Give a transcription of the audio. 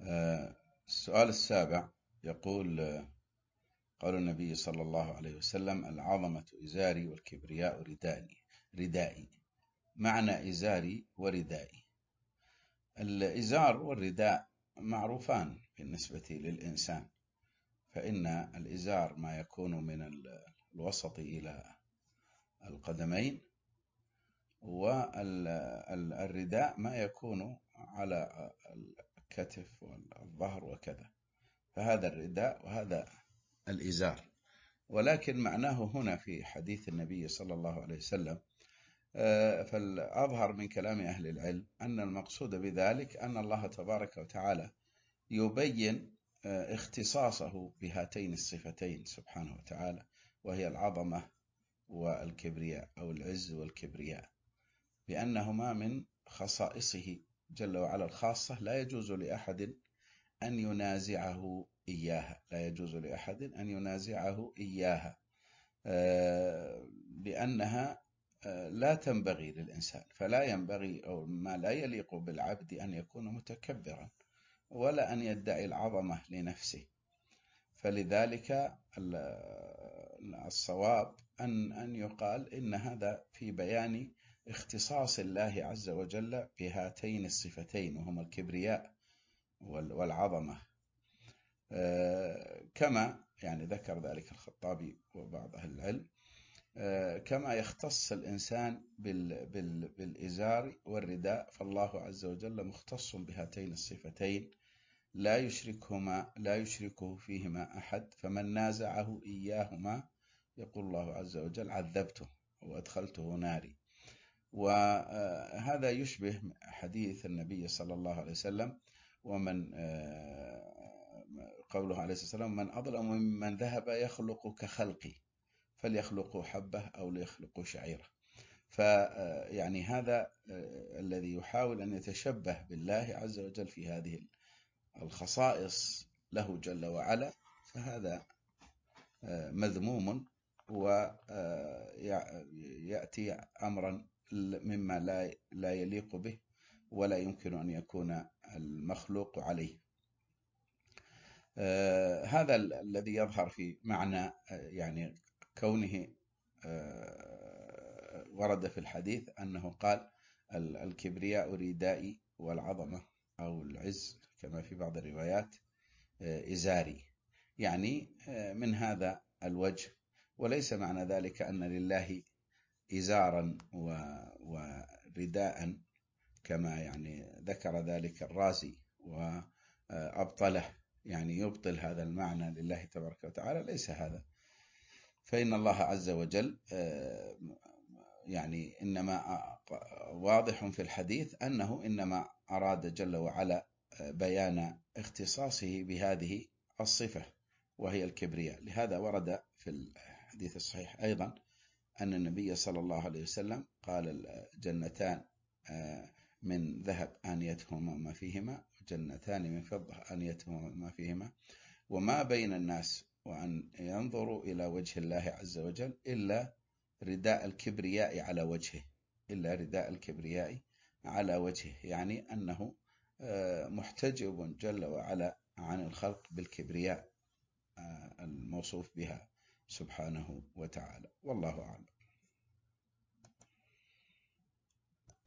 السؤال السابع يقول: قال النبي صلى الله عليه وسلم: العظمة إزاري والكبرياء ردائي. معنى إزاري وردائي: الإزار والرداء معروفان بالنسبة للإنسان، فإن الإزار ما يكون من الوسط إلى القدمين، والرداء ما يكون على الكتف والظهر وكذا، فهذا الرداء وهذا الإزار. ولكن معناه هنا في حديث النبي صلى الله عليه وسلم، فالأظهر من كلام أهل العلم أن المقصود بذلك أن الله تبارك وتعالى يبين اختصاصه بهاتين الصفتين سبحانه وتعالى، وهي العظمة والكبرياء أو العز والكبرياء، بأنهما من خصائصه جل وعلا الخاصة، لا يجوز لأحد أن ينازعه إياها، لأنها لا تنبغي للإنسان، فلا ينبغي أو ما لا يليق بالعبد أن يكون متكبرا ولا أن يدعي العظمة لنفسه. فلذلك الصواب أن يقال إن هذا في بيان اختصاص الله عز وجل بهاتين الصفتين، وهما الكبرياء والعظمة، كما يعني ذكر ذلك الخطابي وبعض أهل العلم، كما يختص الإنسان بالإزار والرداء، فالله عز وجل مختص بهاتين الصفتين، لا يشركه فيهما أحد، فمن نازعه إياهما يقول الله عز وجل: عذبته وأدخلته ناري. وهذا يشبه حديث النبي صلى الله عليه وسلم: ومن قوله عليه الصلاة والسلام: من أظلم ممن ذهب يخلق كخلقي، فليخلقوا حبة أو ليخلقوا شعيرة. فيعني هذا الذي يحاول أن يتشبه بالله عز وجل في هذه الخصائص له جل وعلا، فهذا مذموم، ويأتي أمرا مما لا يليق به ولا يمكن أن يكون المخلوق عليه. هذا الذي يظهر في معنى يعني كونه ورد في الحديث أنه قال: الكبرياء ردائي والعظمة أو العز كما في بعض الروايات إزاري، يعني من هذا الوجه. وليس معنى ذلك أن لله إزارا ورداء كما يعني ذكر ذلك الرازي وأبطله، يعني يبطل هذا المعنى لله تبارك وتعالى، ليس هذا. فإن الله عز وجل يعني إنما واضح في الحديث أنه إنما أراد جل وعلا بيان اختصاصه بهذه الصفة وهي الكبرياء. لهذا ورد في الحديث الصحيح أيضا أن النبي صلى الله عليه وسلم قال: الجنتان من ذهب آنيتهما ما فيهما، وجنتان من فضة آنيتهما ما فيهما، وما بين الناس وأن ينظروا إلى وجه الله عز وجل إلا رداء الكبرياء على وجهه، يعني أنه محتجب جل وعلا عن الخلق بالكبرياء الموصوف بها سبحانه وتعالى. والله أعلم.